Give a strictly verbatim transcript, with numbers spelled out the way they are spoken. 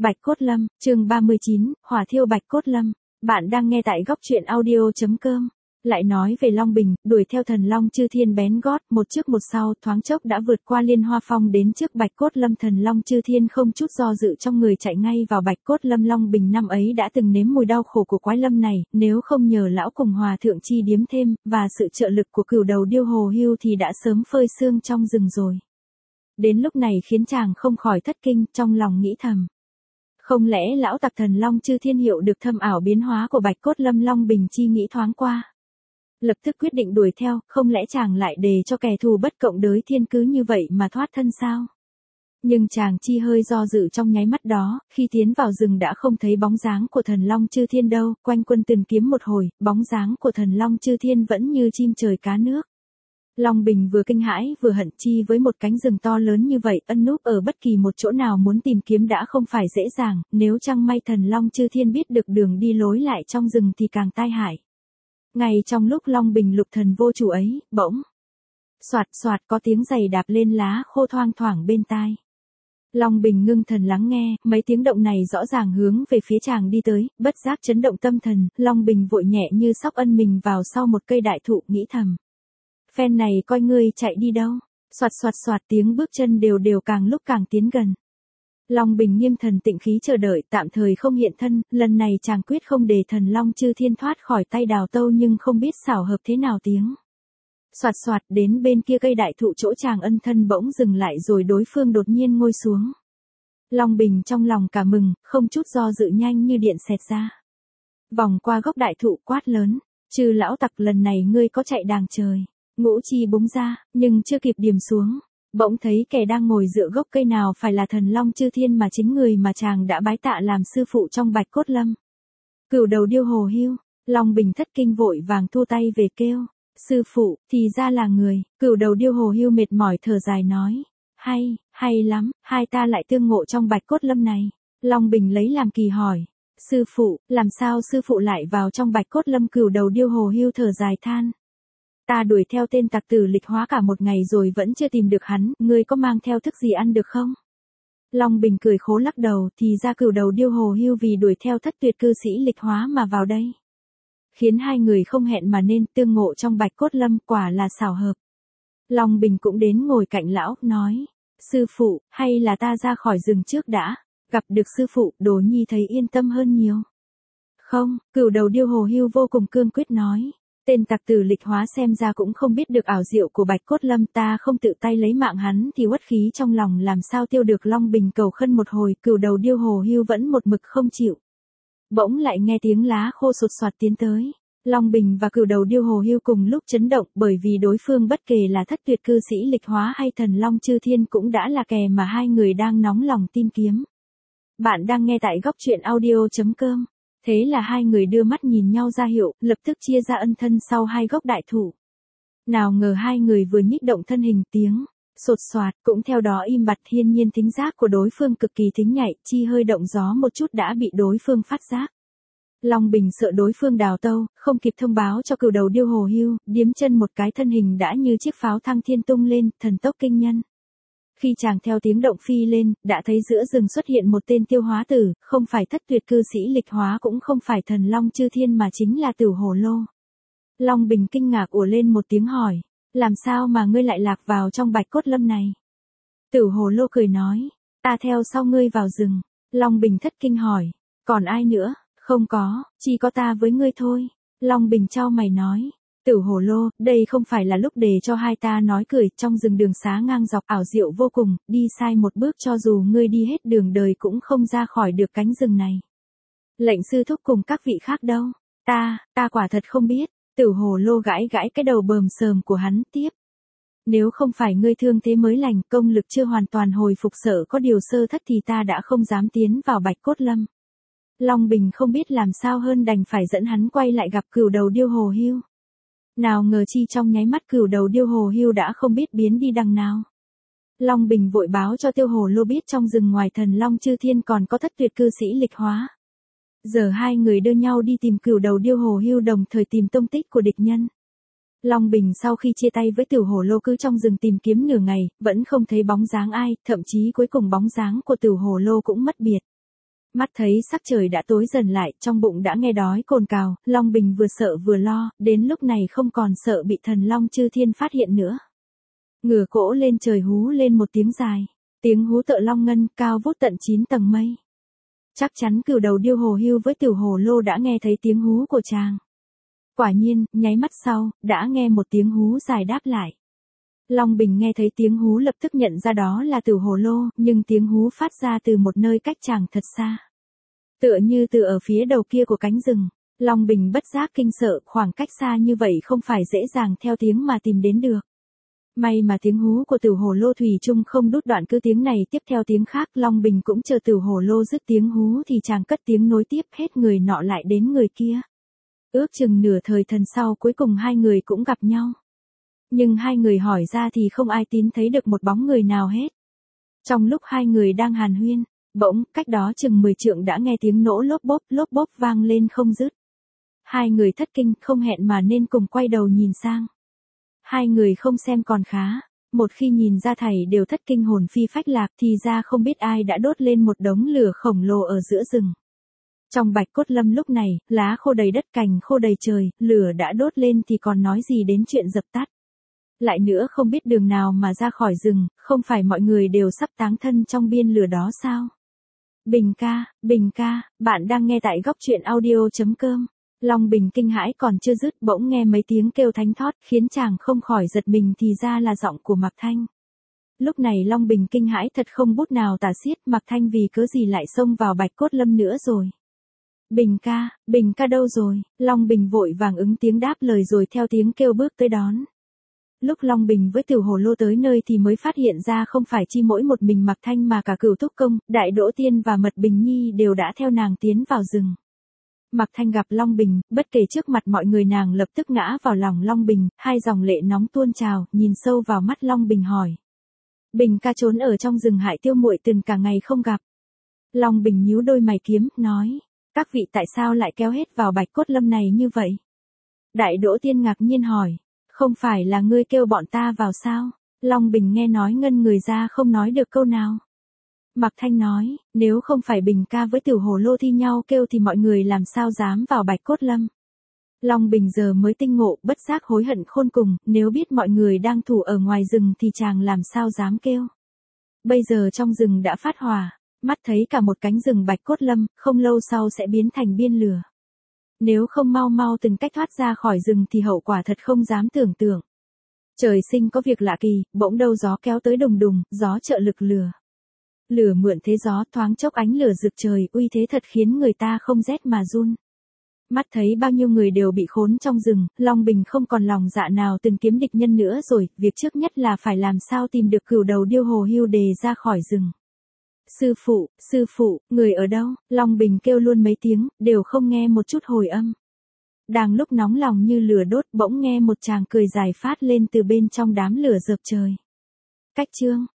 Bạch Cốt Lâm, chương ba mươi chín, hỏa thiêu Bạch Cốt Lâm. Bạn đang nghe tại góc truyện audio chấm com. Lại nói về Long Bình, đuổi theo thần Long Chư Thiên bén gót, một trước một sau, thoáng chốc đã vượt qua Liên Hoa Phong đến trước Bạch Cốt Lâm. Thần Long Chư Thiên không chút do dự trong người chạy ngay vào Bạch Cốt Lâm. Long Bình năm ấy đã từng nếm mùi đau khổ của quái lâm này, nếu không nhờ lão cùng hòa thượng chi điếm thêm, và sự trợ lực của cửu đầu điêu hồ hưu thì đã sớm phơi xương trong rừng rồi. Đến lúc này khiến chàng không khỏi thất kinh, trong lòng nghĩ thầm. Không lẽ lão tặc thần Long Chư Thiên hiệu được thâm ảo biến hóa của Bạch Cốt Lâm? Long Bình chi nghĩ thoáng qua. Lập tức quyết định đuổi theo, không lẽ chàng lại để cho kẻ thù bất cộng đới thiên cứ như vậy mà thoát thân sao? Nhưng chàng chi hơi do dự trong nháy mắt đó, khi tiến vào rừng đã không thấy bóng dáng của thần Long Chư Thiên đâu, quanh quân tìm kiếm một hồi, bóng dáng của thần Long Chư Thiên vẫn như chim trời cá nước. Long Bình vừa kinh hãi vừa hận, chi với một cánh rừng to lớn như vậy, ẩn núp ở bất kỳ một chỗ nào muốn tìm kiếm đã không phải dễ dàng, nếu chẳng may thần Long Chư Thiên biết được đường đi lối lại trong rừng thì càng tai hại. Ngay trong lúc Long Bình lục thần vô chủ ấy, bỗng soạt soạt có tiếng giày đạp lên lá khô thoang thoảng bên tai. Long Bình ngưng thần lắng nghe, mấy tiếng động này rõ ràng hướng về phía chàng đi tới, bất giác chấn động tâm thần, Long Bình vội nhẹ như sóc ân mình vào sau một cây đại thụ, nghĩ thầm. Phen này coi ngươi chạy đi đâu? Soạt soạt soạt tiếng bước chân đều đều càng lúc càng tiến gần. Long Bình nghiêm thần tịnh khí chờ đợi, tạm thời không hiện thân, lần này chàng quyết không để thần Long Chư Thiên thoát khỏi tay Đào Tâu, nhưng không biết xảo hợp thế nào tiếng. Soạt soạt đến bên kia cây đại thụ chỗ chàng ân thân bỗng dừng lại rồi đối phương đột nhiên ngồi xuống. Long Bình trong lòng cả mừng, không chút do dự nhanh như điện xẹt ra. Vòng qua gốc đại thụ quát lớn, trừ lão tặc lần này ngươi có chạy đàng trời. Ngũ chi búng ra, nhưng chưa kịp điềm xuống. Bỗng thấy kẻ đang ngồi dựa gốc cây nào phải là thần Long Chư Thiên mà chính người mà chàng đã bái tạ làm sư phụ trong Bạch Cốt Lâm. Cửu đầu điêu hồ hưu, Long Bình thất kinh vội vàng thu tay về kêu. Sư phụ, thì ra là người. Cửu đầu điêu hồ hưu mệt mỏi thở dài nói. Hay, hay lắm, hai ta lại tương ngộ trong Bạch Cốt Lâm này. Long Bình lấy làm kỳ hỏi. Sư phụ, làm sao sư phụ lại vào trong Bạch Cốt Lâm? Cửu đầu điêu hồ hưu thở dài than. Ta đuổi theo tên tặc tử Lịch Hóa cả một ngày rồi vẫn chưa tìm được hắn, ngươi có mang theo thức gì ăn được không? Long Bình cười khổ lắc đầu, thì ra cửu đầu điêu hồ hưu vì đuổi theo thất tuyệt cư sĩ Lịch Hóa mà vào đây. Khiến hai người không hẹn mà nên tương ngộ trong Bạch Cốt Lâm, quả là xảo hợp. Long Bình cũng đến ngồi cạnh lão, nói, sư phụ, hay là ta ra khỏi rừng trước đã, gặp được sư phụ, Đồ Nhi thấy yên tâm hơn nhiều. Không, cửu đầu điêu hồ hưu vô cùng cương quyết nói. Tên tặc tử Lịch Hóa xem ra cũng không biết được ảo diệu của Bạch Cốt Lâm, ta không tự tay lấy mạng hắn thì uất khí trong lòng làm sao tiêu được. Long Bình cầu khân một hồi, cửu đầu điêu hồ hưu vẫn một mực không chịu. Bỗng lại nghe tiếng lá khô sột soạt tiến tới. Long Bình và cửu đầu điêu hồ hưu cùng lúc chấn động, bởi vì đối phương bất kể là thất tuyệt cư sĩ Lịch Hóa hay thần Long Chư Thiên cũng đã là kẻ mà hai người đang nóng lòng tìm kiếm. Bạn đang nghe tại góc truyện audio chấm com. Thế là hai người đưa mắt nhìn nhau ra hiệu, lập tức chia ra ân thân sau hai gốc đại thụ. Nào ngờ hai người vừa nhích động thân hình, tiếng sột soạt cũng theo đó im bặt. Hiên nhiên thính giác của đối phương cực kỳ thính nhạy, chi hơi động gió một chút đã bị đối phương phát giác. Long Bình sợ đối phương Đào Tâu, không kịp thông báo cho cửu đầu điêu hồ hưu, điếm chân một cái thân hình đã như chiếc pháo thăng thiên tung lên, thần tốc kinh nhân. Khi chàng theo tiếng động phi lên, đã thấy giữa rừng xuất hiện một tên tiêu hóa tử, không phải thất tuyệt cư sĩ Lịch Hóa cũng không phải thần Long Chư Thiên mà chính là Tửu Hổ Lô. Long Bình kinh ngạc ủa lên một tiếng hỏi, làm sao mà ngươi lại lạc vào trong Bạch Cốt Lâm này? Tửu Hổ Lô cười nói, ta theo sau ngươi vào rừng. Long Bình thất kinh hỏi, còn ai nữa? Không có, chỉ có ta với ngươi thôi. Long Bình chau mày nói. Tửu Hổ Lô, đây không phải là lúc để cho hai ta nói cười, trong rừng đường xá ngang dọc ảo diệu vô cùng, đi sai một bước cho dù ngươi đi hết đường đời cũng không ra khỏi được cánh rừng này. Lệnh sư thúc cùng các vị khác đâu? Ta, ta quả thật không biết. Tửu Hổ Lô gãi gãi cái đầu bờm sờm của hắn tiếp. Nếu không phải ngươi thương thế mới lành, công lực chưa hoàn toàn hồi phục, sợ có điều sơ thất thì ta đã không dám tiến vào Bạch Cốt Lâm. Long Bình không biết làm sao hơn, đành phải dẫn hắn quay lại gặp cửu đầu điêu hồ hưu. Nào ngờ chi trong nháy mắt cửu đầu điêu hồ hưu đã không biết biến đi đằng nào. Long Bình vội báo cho Tiêu Hồ Lô biết trong rừng ngoài thần Long Chư Thiên còn có thất tuyệt cư sĩ Lịch Hóa. Giờ hai người đưa nhau đi tìm cửu đầu điêu hồ hưu, đồng thời tìm tông tích của địch nhân. Long Bình sau khi chia tay với Tửu Hổ Lô cứ trong rừng tìm kiếm nửa ngày, vẫn không thấy bóng dáng ai, thậm chí cuối cùng bóng dáng của Tửu Hổ Lô cũng mất biệt. Mắt thấy sắc trời đã tối dần lại, trong bụng đã nghe đói cồn cào, Long Bình vừa sợ vừa lo, đến lúc này không còn sợ bị thần long chư thiên phát hiện nữa. Ngửa cỗ lên trời hú lên một tiếng dài, tiếng hú tợ long ngân, cao vút tận chín tầng mây. Chắc chắn cừu đầu điêu hồ hưu với tiểu hồ lô đã nghe thấy tiếng hú của chàng. Quả nhiên, nháy mắt sau, đã nghe một tiếng hú dài đáp lại. Long Bình nghe thấy tiếng hú lập tức nhận ra đó là tiểu hồ lô, nhưng tiếng hú phát ra từ một nơi cách chàng thật xa. Tựa như từ ở phía đầu kia của cánh rừng, Long Bình bất giác kinh sợ, khoảng cách xa như vậy không phải dễ dàng theo tiếng mà tìm đến được. May mà tiếng hú của tiểu hồ lô thủy chung không đứt đoạn, cứ tiếng này tiếp theo tiếng khác, Long Bình cũng chờ tiểu hồ lô dứt tiếng hú thì chàng cất tiếng nối tiếp, hết người nọ lại đến người kia. Ước chừng nửa thời thần sau cuối cùng hai người cũng gặp nhau. Nhưng hai người hỏi ra thì không ai tín thấy được một bóng người nào hết. Trong lúc hai người đang hàn huyên, bỗng, cách đó chừng mười trượng đã nghe tiếng nổ lốp bốp lốp bốp vang lên không dứt. Hai người thất kinh, không hẹn mà nên cùng quay đầu nhìn sang. Hai người không xem còn khá, một khi nhìn ra thảy đều thất kinh hồn phi phách lạc, thì ra không biết ai đã đốt lên một đống lửa khổng lồ ở giữa rừng. Trong Bạch Cốt Lâm lúc này, lá khô đầy đất, cành khô đầy trời, lửa đã đốt lên thì còn nói gì đến chuyện dập tắt. Lại nữa không biết đường nào mà ra khỏi rừng, không phải mọi người đều sắp táng thân trong biên lửa đó sao? Bình ca, Bình ca, bạn đang nghe tại góc truyện audio chấm com. Long Bình kinh hãi còn chưa dứt, bỗng nghe mấy tiếng kêu thánh thót, khiến chàng không khỏi giật mình, thì ra là giọng của Mạc Thanh. Lúc này Long Bình kinh hãi thật không bút nào tả xiết, Mạc Thanh vì cớ gì lại xông vào Bạch Cốt Lâm nữa rồi? Bình ca, Bình ca đâu rồi? Long Bình vội vàng ứng tiếng đáp lời rồi theo tiếng kêu bước tới đón. Lúc Long Bình với tiểu hồ lô tới nơi thì mới phát hiện ra không phải chi mỗi một mình Mạc Thanh mà cả Cửu Thúc Công, Đại Đỗ Tiên và Mật Bình Nhi đều đã theo nàng tiến vào rừng. Mạc Thanh gặp Long Bình, bất kể trước mặt mọi người nàng lập tức ngã vào lòng Long Bình, hai dòng lệ nóng tuôn trào, nhìn sâu vào mắt Long Bình hỏi. Bình ca trốn ở trong rừng hại tiêu muội từng cả ngày không gặp. Long Bình nhíu đôi mày kiếm, nói, các vị tại sao lại kéo hết vào Bạch Cốt Lâm này như vậy? Đại Đỗ Tiên ngạc nhiên hỏi, không phải là ngươi kêu bọn ta vào sao? Long Bình nghe nói ngân người ra không nói được câu nào. Mạc Thanh nói, nếu không phải Bình ca với tiểu hồ lô thi nhau kêu thì mọi người làm sao dám vào Bạch Cốt Lâm. Long Bình giờ mới tinh ngộ, bất giác hối hận khôn cùng, nếu biết mọi người đang thủ ở ngoài rừng thì chàng làm sao dám kêu. Bây giờ trong rừng đã phát hỏa, mắt thấy cả một cánh rừng Bạch Cốt Lâm, không lâu sau sẽ biến thành biên lửa. Nếu không mau mau từng cách thoát ra khỏi rừng thì hậu quả thật không dám tưởng tượng. Trời sinh có việc lạ kỳ, bỗng đâu gió kéo tới đùng đùng, gió trợ lực lửa. Lửa mượn thế gió, thoáng chốc ánh lửa rực trời, uy thế thật khiến người ta không rét mà run. Mắt thấy bao nhiêu người đều bị khốn trong rừng, Long Bình không còn lòng dạ nào từng kiếm địch nhân nữa rồi, việc trước nhất là phải làm sao tìm được cửu đầu điêu hồ hưu đề ra khỏi rừng. Sư phụ, sư phụ, người ở đâu? Long Bình kêu luôn mấy tiếng, đều không nghe một chút hồi âm. Đang lúc nóng lòng như lửa đốt, bỗng nghe một tràng cười dài phát lên từ bên trong đám lửa rợp trời. Cách chương